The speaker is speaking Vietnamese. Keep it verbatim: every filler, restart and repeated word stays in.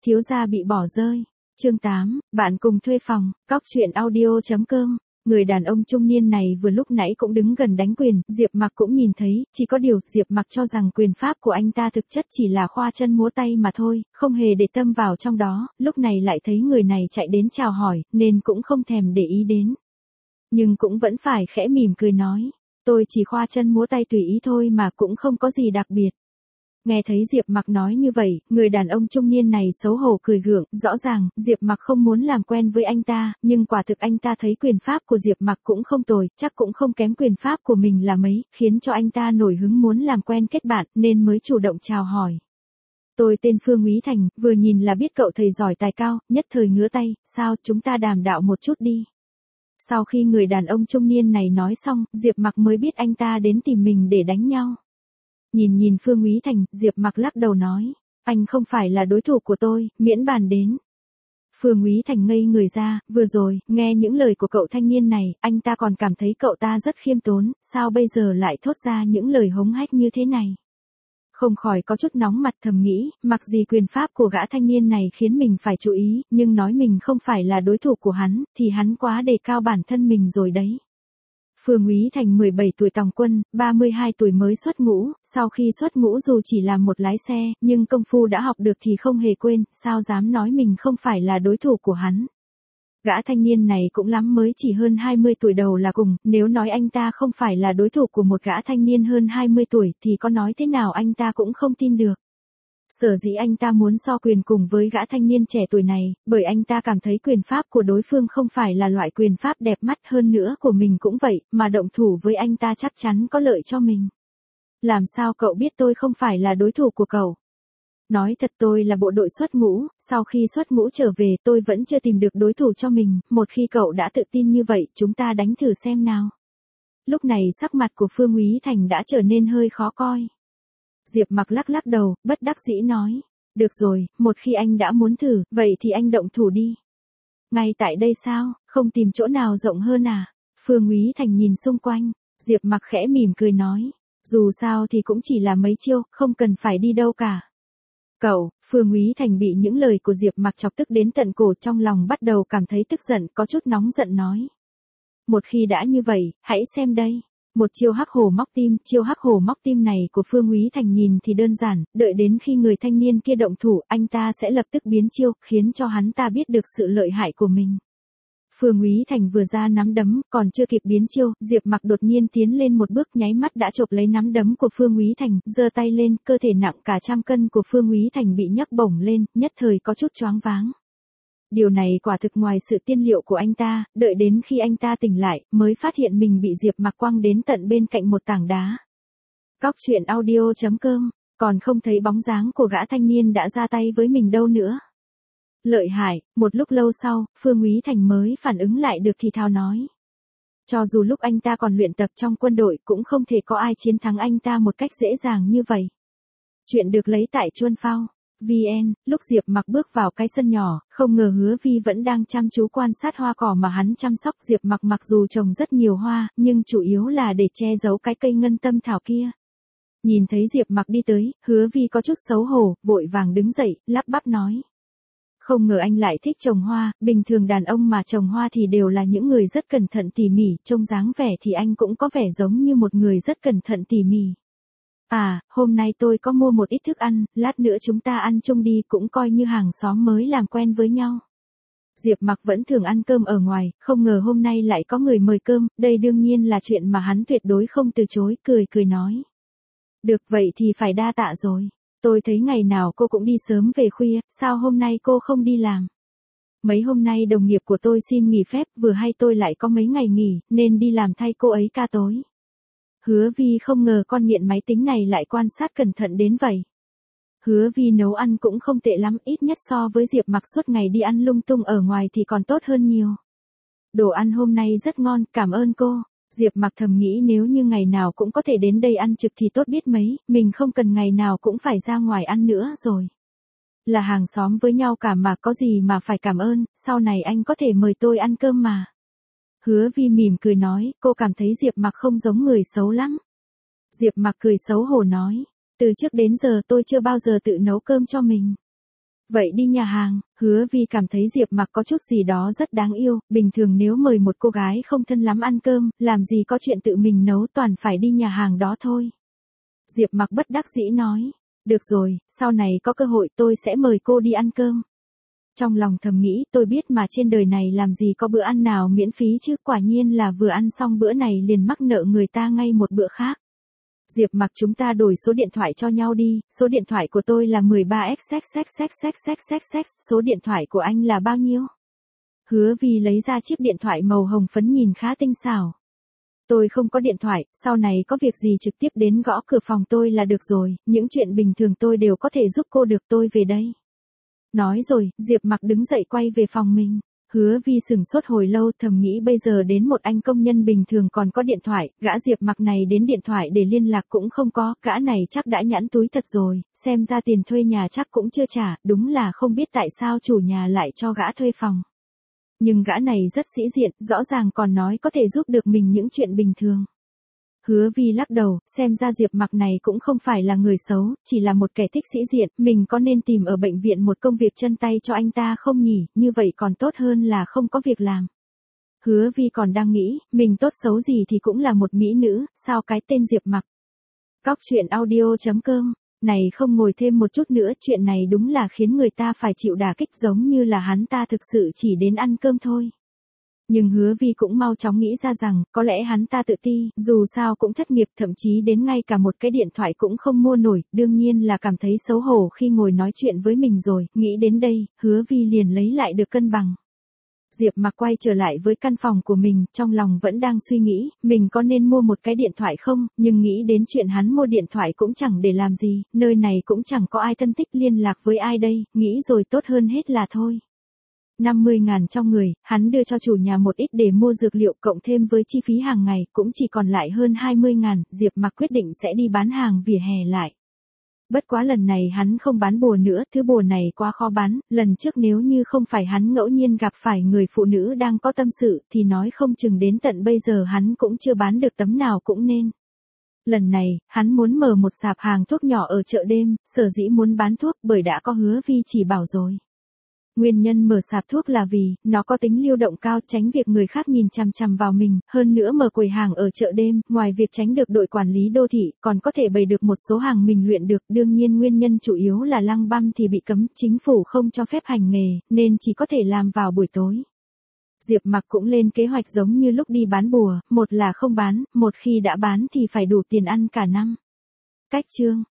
thiếu gia bị bỏ rơi. Chương tám, bạn cùng thuê phòng, cóc truyện audio chấm com. Người đàn ông trung niên này vừa lúc nãy cũng đứng gần đánh quyền, Diệp Mặc cũng nhìn thấy, chỉ có điều Diệp Mặc cho rằng quyền pháp của anh ta thực chất chỉ là khoa chân múa tay mà thôi, không hề để tâm vào trong đó, lúc này lại thấy người này chạy đến chào hỏi, nên cũng không thèm để ý đến. Nhưng cũng vẫn phải khẽ mỉm cười nói, tôi chỉ khoa chân múa tay tùy ý thôi mà cũng không có gì đặc biệt. Nghe thấy Diệp Mặc nói như vậy, người đàn ông trung niên này xấu hổ cười gượng, rõ ràng, Diệp Mặc không muốn làm quen với anh ta, nhưng quả thực anh ta thấy quyền pháp của Diệp Mặc cũng không tồi, chắc cũng không kém quyền pháp của mình là mấy, khiến cho anh ta nổi hứng muốn làm quen kết bạn, nên mới chủ động chào hỏi. Tôi tên Phương Úy Thành, vừa nhìn là biết cậu thầy giỏi tài cao, nhất thời ngứa tay, sao chúng ta đàm đạo một chút đi. Sau khi người đàn ông trung niên này nói xong, Diệp Mặc mới biết anh ta đến tìm mình để đánh nhau. Nhìn nhìn Phương Úy Thành, Diệp Mặc lắc đầu nói, anh không phải là đối thủ của tôi, miễn bàn đến. Phương Úy Thành ngây người ra, vừa rồi, nghe những lời của cậu thanh niên này, anh ta còn cảm thấy cậu ta rất khiêm tốn, sao bây giờ lại thốt ra những lời hống hách như thế này. Không khỏi có chút nóng mặt thầm nghĩ, mặc gì quyền pháp của gã thanh niên này khiến mình phải chú ý, nhưng nói mình không phải là đối thủ của hắn, thì hắn quá đề cao bản thân mình rồi đấy. Phương Úy Thành mười bảy tuổi tòng quân, ba mươi hai tuổi mới xuất ngũ, sau khi xuất ngũ dù chỉ là một lái xe, nhưng công phu đã học được thì không hề quên, sao dám nói mình không phải là đối thủ của hắn. Gã thanh niên này cũng lắm mới chỉ hơn hai mươi tuổi đầu là cùng, nếu nói anh ta không phải là đối thủ của một gã thanh niên hơn hai mươi tuổi thì có nói thế nào anh ta cũng không tin được. Sở dĩ anh ta muốn so quyền cùng với gã thanh niên trẻ tuổi này, bởi anh ta cảm thấy quyền pháp của đối phương không phải là loại quyền pháp đẹp mắt, hơn nữa của mình cũng vậy, mà động thủ với anh ta chắc chắn có lợi cho mình. Làm sao cậu biết tôi không phải là đối thủ của cậu? Nói thật tôi là bộ đội xuất ngũ, sau khi xuất ngũ trở về tôi vẫn chưa tìm được đối thủ cho mình, một khi cậu đã tự tin như vậy chúng ta đánh thử xem nào. Lúc này sắc mặt của Phương Úy Thành đã trở nên hơi khó coi. Diệp Mặc lắc lắc đầu, bất đắc dĩ nói, được rồi, một khi anh đã muốn thử, vậy thì anh động thủ đi. Ngay tại đây sao, không tìm chỗ nào rộng hơn à? Phương Úy Thành nhìn xung quanh, Diệp Mặc khẽ mỉm cười nói, dù sao thì cũng chỉ là mấy chiêu, không cần phải đi đâu cả. Cậu, Phương Úy Thành bị những lời của Diệp Mặc chọc tức đến tận cổ, trong lòng bắt đầu cảm thấy tức giận, có chút nóng giận nói. Một khi đã như vậy, hãy xem đây. Một chiêu hắc hổ móc tim, chiêu hắc hổ móc tim này của Phương Úy Thành nhìn thì đơn giản, đợi đến khi người thanh niên kia động thủ, anh ta sẽ lập tức biến chiêu, khiến cho hắn ta biết được sự lợi hại của mình. Phương Úy Thành vừa ra nắm đấm, còn chưa kịp biến chiêu, Diệp Mặc đột nhiên tiến lên một bước, nháy mắt đã chộp lấy nắm đấm của Phương Úy Thành, giơ tay lên, cơ thể nặng cả trăm cân của Phương Úy Thành bị nhấc bổng lên, nhất thời có chút choáng váng. Điều này quả thực ngoài sự tiên liệu của anh ta, đợi đến khi anh ta tỉnh lại, mới phát hiện mình bị Diệp Mặc quăng đến tận bên cạnh một tảng đá. Cóc truyện audio chấm com, còn không thấy bóng dáng của gã thanh niên đã ra tay với mình đâu nữa. Lợi hại, một lúc lâu sau, Phương Úy Thành mới phản ứng lại được thì thào nói. Cho dù lúc anh ta còn luyện tập trong quân đội cũng không thể có ai chiến thắng anh ta một cách dễ dàng như vậy. Chuyện được lấy tại Chuân Phao. vê en, lúc Diệp Mặc bước vào cái sân nhỏ, không ngờ Hứa Vi vẫn đang chăm chú quan sát hoa cỏ mà hắn chăm sóc. Diệp Mặc mặc dù trồng rất nhiều hoa, nhưng chủ yếu là để che giấu cái cây ngân tâm thảo kia. Nhìn thấy Diệp Mặc đi tới, Hứa Vi có chút xấu hổ, vội vàng đứng dậy, lắp bắp nói. Không ngờ anh lại thích trồng hoa, bình thường đàn ông mà trồng hoa thì đều là những người rất cẩn thận tỉ mỉ, trông dáng vẻ thì anh cũng có vẻ giống như một người rất cẩn thận tỉ mỉ. À, hôm nay tôi có mua một ít thức ăn, lát nữa chúng ta ăn chung đi, cũng coi như hàng xóm mới làm quen với nhau. Diệp Mặc vẫn thường ăn cơm ở ngoài, không ngờ hôm nay lại có người mời cơm, đây đương nhiên là chuyện mà hắn tuyệt đối không từ chối, cười cười nói. Được vậy thì phải đa tạ rồi, tôi thấy ngày nào cô cũng đi sớm về khuya, sao hôm nay cô không đi làm? Mấy hôm nay đồng nghiệp của tôi xin nghỉ phép, vừa hay tôi lại có mấy ngày nghỉ, nên đi làm thay cô ấy ca tối. Hứa Vi không ngờ con nghiện máy tính này lại quan sát cẩn thận đến vậy. Hứa Vi nấu ăn cũng không tệ lắm, ít nhất so với Diệp Mặc suốt ngày đi ăn lung tung ở ngoài thì còn tốt hơn nhiều. Đồ ăn hôm nay rất ngon, cảm ơn cô. Diệp Mặc thầm nghĩ nếu như ngày nào cũng có thể đến đây ăn trực thì tốt biết mấy, mình không cần ngày nào cũng phải ra ngoài ăn nữa rồi. Là hàng xóm với nhau cả mà, có gì mà phải cảm ơn, sau này anh có thể mời tôi ăn cơm mà. Hứa Vi mỉm cười nói, cô cảm thấy Diệp Mặc không giống người xấu lắm. Diệp Mặc cười xấu hổ nói, từ trước đến giờ tôi chưa bao giờ tự nấu cơm cho mình. Vậy đi nhà hàng, Hứa Vi cảm thấy Diệp Mặc có chút gì đó rất đáng yêu, bình thường nếu mời một cô gái không thân lắm ăn cơm, làm gì có chuyện tự mình nấu, toàn phải đi nhà hàng đó thôi. Diệp Mặc bất đắc dĩ nói, được rồi, sau này có cơ hội tôi sẽ mời cô đi ăn cơm. Trong lòng thầm nghĩ, tôi biết mà trên đời này làm gì có bữa ăn nào miễn phí chứ, quả nhiên là vừa ăn xong bữa này liền mắc nợ người ta ngay một bữa khác. Diệp Mặc, chúng ta đổi số điện thoại cho nhau đi, số điện thoại của tôi là mười ba x x x x x x x x, số điện thoại của anh là bao nhiêu? Hứa Vi lấy ra chiếc điện thoại màu hồng phấn nhìn khá tinh xảo. Tôi không có điện thoại, sau này có việc gì trực tiếp đến gõ cửa phòng tôi là được rồi, những chuyện bình thường tôi đều có thể giúp cô được, tôi về đây. Nói rồi, Diệp Mặc đứng dậy quay về phòng mình. Hứa Vi sửng sốt hồi lâu, thầm nghĩ bây giờ đến một anh công nhân bình thường còn có điện thoại, gã Diệp Mặc này đến điện thoại để liên lạc cũng không có, gã này chắc đã nhẵn túi thật rồi, xem ra tiền thuê nhà chắc cũng chưa trả, đúng là không biết tại sao chủ nhà lại cho gã thuê phòng. Nhưng gã này rất sĩ diện, rõ ràng còn nói có thể giúp được mình những chuyện bình thường. Hứa Vi lắc đầu, xem ra Diệp Mặc này cũng không phải là người xấu, chỉ là một kẻ thích sĩ diện, mình có nên tìm ở bệnh viện một công việc chân tay cho anh ta không nhỉ, như vậy còn tốt hơn là không có việc làm. Hứa Vi còn đang nghĩ, mình tốt xấu gì thì cũng là một mỹ nữ, sao cái tên Diệp Mặc. Cóc truyện audio chấm com, này không ngồi thêm một chút nữa, chuyện này đúng là khiến người ta phải chịu đả kích, giống như là hắn ta thực sự chỉ đến ăn cơm thôi. Nhưng Hứa Vi cũng mau chóng nghĩ ra rằng, có lẽ hắn ta tự ti, dù sao cũng thất nghiệp, thậm chí đến ngay cả một cái điện thoại cũng không mua nổi, đương nhiên là cảm thấy xấu hổ khi ngồi nói chuyện với mình rồi, nghĩ đến đây, Hứa Vi liền lấy lại được cân bằng. Diệp Mặc quay trở lại với căn phòng của mình, trong lòng vẫn đang suy nghĩ, mình có nên mua một cái điện thoại không, nhưng nghĩ đến chuyện hắn mua điện thoại cũng chẳng để làm gì, nơi này cũng chẳng có ai thân thích, liên lạc với ai đây, nghĩ rồi tốt hơn hết là thôi. năm mươi ngàn trong người, hắn đưa cho chủ nhà một ít để mua dược liệu, cộng thêm với chi phí hàng ngày, cũng chỉ còn lại hơn hai mươi ngàn, Diệp Mặc quyết định sẽ đi bán hàng vỉa hè lại. Bất quá lần này hắn không bán bùa nữa, thứ bùa này quá khó bán, lần trước nếu như không phải hắn ngẫu nhiên gặp phải người phụ nữ đang có tâm sự, thì nói không chừng đến tận bây giờ hắn cũng chưa bán được tấm nào cũng nên. Lần này, hắn muốn mở một sạp hàng thuốc nhỏ ở chợ đêm, sở dĩ muốn bán thuốc bởi đã có Hứa Vi chỉ bảo rồi. Nguyên nhân mở sạp thuốc là vì, nó có tính lưu động cao, tránh việc người khác nhìn chằm chằm vào mình, hơn nữa mở quầy hàng ở chợ đêm, ngoài việc tránh được đội quản lý đô thị, còn có thể bày được một số hàng mình luyện được, đương nhiên nguyên nhân chủ yếu là Lăng Băm thì bị cấm, chính phủ không cho phép hành nghề, nên chỉ có thể làm vào buổi tối. Diệp Mặc cũng lên kế hoạch giống như lúc đi bán bùa, một là không bán, một khi đã bán thì phải đủ tiền ăn cả năm. Cách chương